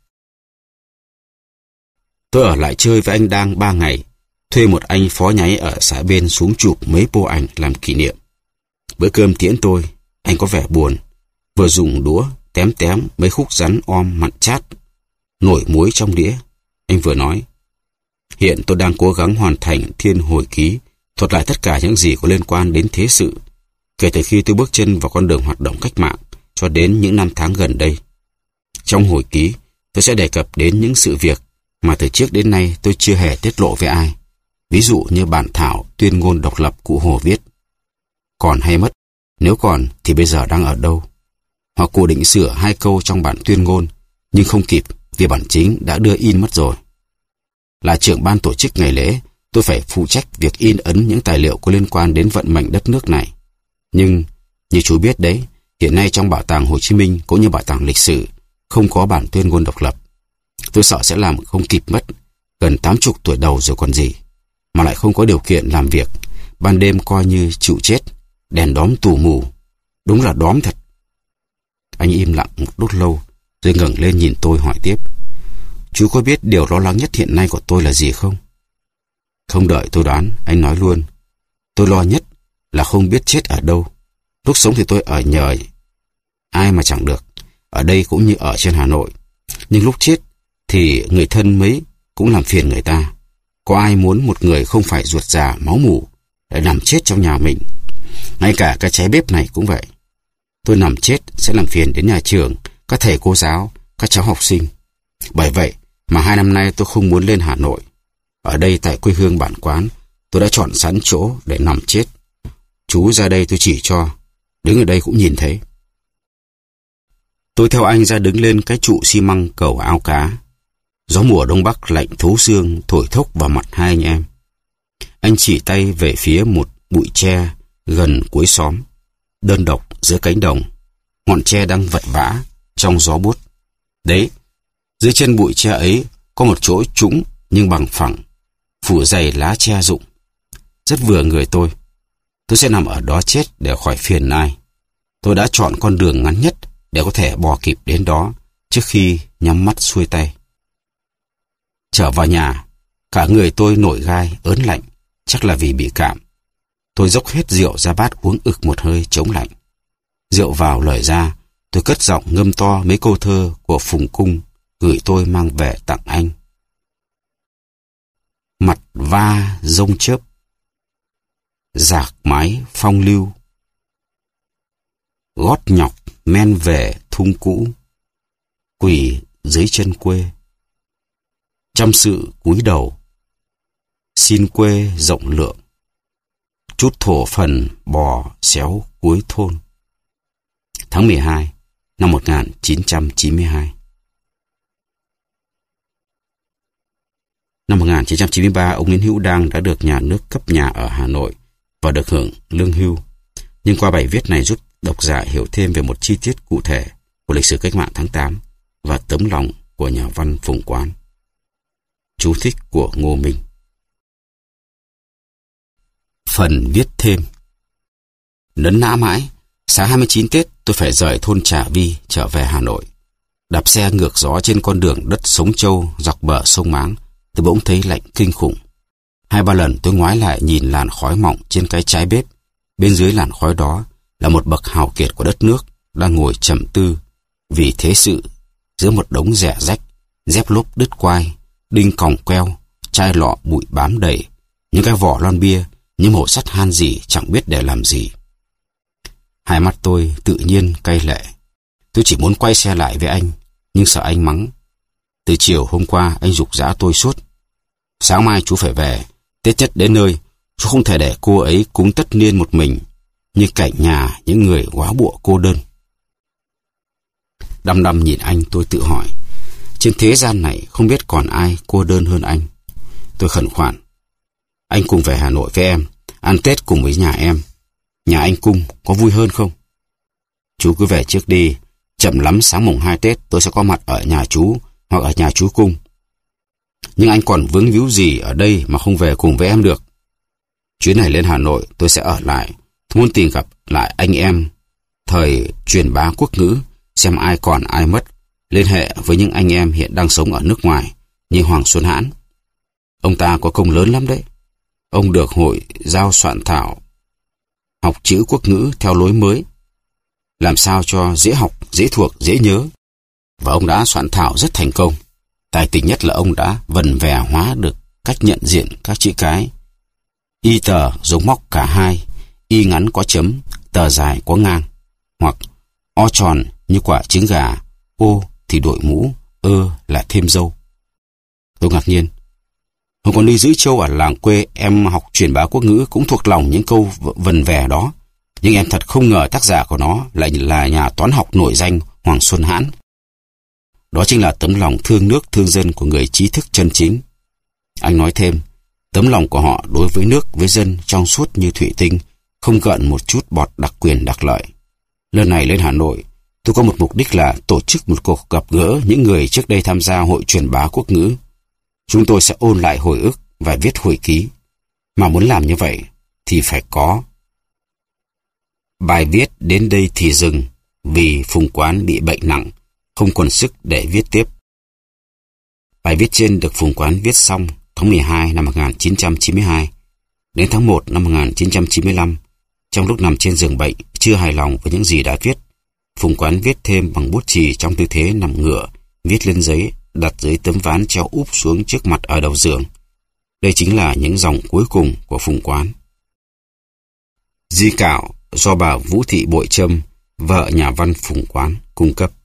Tôi ở lại chơi với anh Đang ba ngày, thuê một anh phó nháy ở xã bên xuống chụp mấy bộ ảnh làm kỷ niệm. Bữa cơm tiễn tôi, anh có vẻ buồn, vừa dùng đũa tém tém mấy khúc rắn om mặn chát, nổi muối trong đĩa. Anh vừa nói, hiện tôi đang cố gắng hoàn thành thiên hồi ký, thuật lại tất cả những gì có liên quan đến thế sự, kể từ khi tôi bước chân vào con đường hoạt động cách mạng cho đến những năm tháng gần đây. Trong hồi ký, tôi sẽ đề cập đến những sự việc mà từ trước đến nay tôi chưa hề tiết lộ với ai. Ví dụ như bản thảo tuyên ngôn độc lập cụ Hồ viết. Còn hay mất, nếu còn thì bây giờ đang ở đâu? Hoặc cụ định sửa hai câu trong bản tuyên ngôn, nhưng không kịp vì bản chính đã đưa in mất rồi. Là trưởng ban tổ chức ngày lễ, tôi phải phụ trách việc in ấn những tài liệu có liên quan đến vận mệnh đất nước này. Nhưng, như chú biết đấy, hiện nay trong Bảo tàng Hồ Chí Minh cũng như Bảo tàng Lịch sử không có bản tuyên ngôn độc lập. Tôi sợ sẽ làm không kịp mất, gần tám chục tuổi đầu rồi còn gì, mà lại không có điều kiện làm việc, ban đêm coi như chịu chết, đèn đóm tù mù, đúng là đóm thật. Anh im lặng một lúc lâu, rồi ngẩng lên nhìn tôi hỏi tiếp, chú có biết điều lo lắng nhất hiện nay của tôi là gì không? Không đợi tôi đoán, anh nói luôn, tôi lo nhất là không biết chết ở đâu. Lúc sống thì tôi ở nhờ ai mà chẳng được, ở đây cũng như ở trên Hà Nội. Nhưng lúc chết thì người thân mấy cũng làm phiền người ta. Có ai muốn một người không phải ruột già máu mủ để nằm chết trong nhà mình? Ngay cả cái cháy bếp này cũng vậy. Tôi nằm chết sẽ làm phiền đến nhà trường, các thầy cô giáo, các cháu học sinh. Bởi vậy mà hai năm nay tôi không muốn lên Hà Nội. Ở đây tại quê hương bản quán, tôi đã chọn sẵn chỗ để nằm chết. Chú ra đây tôi chỉ cho, đứng ở đây cũng nhìn thấy. Tôi theo anh ra đứng lên cái trụ xi măng cầu ao cá. Gió mùa đông bắc lạnh thấu xương thổi thốc vào mặt hai anh em. Anh chỉ tay về phía một bụi tre gần cuối xóm, đơn độc giữa cánh đồng. Ngọn tre đang vật vã trong gió buốt. Đấy, dưới chân bụi tre ấy có một chỗ trũng nhưng bằng phẳng, phủ dày lá tre rụng. Rất vừa người tôi. Tôi sẽ nằm ở đó chết để khỏi phiền ai. Tôi đã chọn con đường ngắn nhất để có thể bò kịp đến đó trước khi nhắm mắt xuôi tay. Trở vào nhà, cả người tôi nổi gai, ớn lạnh, chắc là vì bị cảm. Tôi dốc hết rượu ra bát uống ực một hơi chống lạnh. Rượu vào lời ra, tôi cất giọng ngâm to mấy câu thơ của Phùng Cung gửi tôi mang về tặng anh. Mặt va rông chớp, rạc mái phong lưu, gót nhọc men về thung cũ, quỷ dưới chân quê. Trăm sự cúi đầu, xin quê rộng lượng, chút thổ phần bò xéo cuối thôn. Tháng mười hai năm một nghìn chín trăm chín mươi hai. Năm một nghìn chín trăm chín mươi ba, ông Nguyễn Hữu Đang đã được nhà nước cấp nhà ở Hà Nội và được hưởng lương hưu. Nhưng qua bài viết này giúp độc giả hiểu thêm về một chi tiết cụ thể của lịch sử cách mạng tháng tám và tấm lòng của nhà văn Phùng Quán. Chú thích của Ngô Minh. Phần viết thêm. Nấn nã mãi, sáng hai mươi chín Tết tôi phải rời thôn Trà Vi trở về Hà Nội. Đạp xe ngược gió trên con đường đất Sống Châu dọc bờ sông Máng, tôi bỗng thấy lạnh kinh khủng. Hai ba lần tôi ngoái lại nhìn làn khói mỏng trên cái trái bếp. Bên dưới làn khói đó là một bậc hào kiệt của đất nước đang ngồi trầm tư vì thế sự giữa một đống rẻ rách, dép lốp đứt quai, đinh còng queo, chai lọ bụi bám đầy, những cái vỏ lon bia, những hộp sắt han gì chẳng biết để làm gì. Hai mắt tôi tự nhiên cay lệ. Tôi chỉ muốn quay xe lại với anh, nhưng sợ anh mắng. Từ chiều hôm qua anh giục giã tôi suốt. Sáng mai chú phải về, Tết nhất đến nơi, chú không thể để cô ấy cúng tất niên một mình, như cảnh nhà những người góa bụa cô đơn. Đăm đăm nhìn anh, tôi tự hỏi, trên thế gian này không biết còn ai cô đơn hơn anh. Tôi khẩn khoản, anh cùng về Hà Nội với em, ăn Tết cùng với nhà em. Nhà anh Cung có vui hơn không? Chú cứ về trước đi, chậm lắm sáng mùng hai Tết tôi sẽ có mặt ở nhà chú hoặc ở nhà chú Cung. Nhưng anh còn vướng víu gì ở đây mà không về cùng với em được? Chuyến này lên Hà Nội tôi sẽ ở lại, tôi muốn tìm gặp lại anh em thời truyền bá quốc ngữ, xem ai còn ai mất, liên hệ với những anh em hiện đang sống ở nước ngoài như Hoàng Xuân Hãn. Ông ta có công lớn lắm đấy. Ông được hội giao soạn thảo học chữ quốc ngữ theo lối mới, làm sao cho dễ học, dễ thuộc, dễ nhớ. Và ông đã soạn thảo rất thành công. Tài tình nhất là ông đã vần vè hóa được cách nhận diện các chữ cái. Y tờ giống móc cả hai, y ngắn có chấm, tờ dài có ngang, hoặc o tròn như quả trứng gà, ô thì đội mũ, ơ là thêm dâu. Tôi ngạc nhiên. Hồi còn đi giữ châu ở làng quê, em học truyền bá quốc ngữ cũng thuộc lòng những câu vần vè đó. Nhưng em thật không ngờ tác giả của nó lại là nhà toán học nổi danh Hoàng Xuân Hãn. Đó chính là tấm lòng thương nước thương dân của người trí thức chân chính. Anh nói thêm, tấm lòng của họ đối với nước với dân trong suốt như thủy tinh, không gợn một chút bọt đặc quyền đặc lợi. Lần này lên Hà Nội, tôi có một mục đích là tổ chức một cuộc gặp gỡ những người trước đây tham gia hội truyền bá quốc ngữ. Chúng tôi sẽ ôn lại hồi ức và viết hồi ký. Mà muốn làm như vậy thì phải có. Bài viết đến đây thì dừng, vì Phùng Quán bị bệnh nặng, không còn sức để viết tiếp. Bài viết trên được Phùng Quán viết xong tháng mười hai năm một nghìn chín trăm chín mươi hai. Đến tháng một năm một nghìn chín trăm chín mươi lăm, trong lúc nằm trên giường bệnh, chưa hài lòng với những gì đã viết, Phùng Quán viết thêm bằng bút chì trong tư thế nằm ngửa, viết lên giấy, đặt dưới tấm ván treo úp xuống trước mặt ở đầu giường. Đây chính là những dòng cuối cùng của Phùng Quán. Di cảo do bà Vũ Thị Bội Trâm, vợ nhà văn Phùng Quán, cung cấp.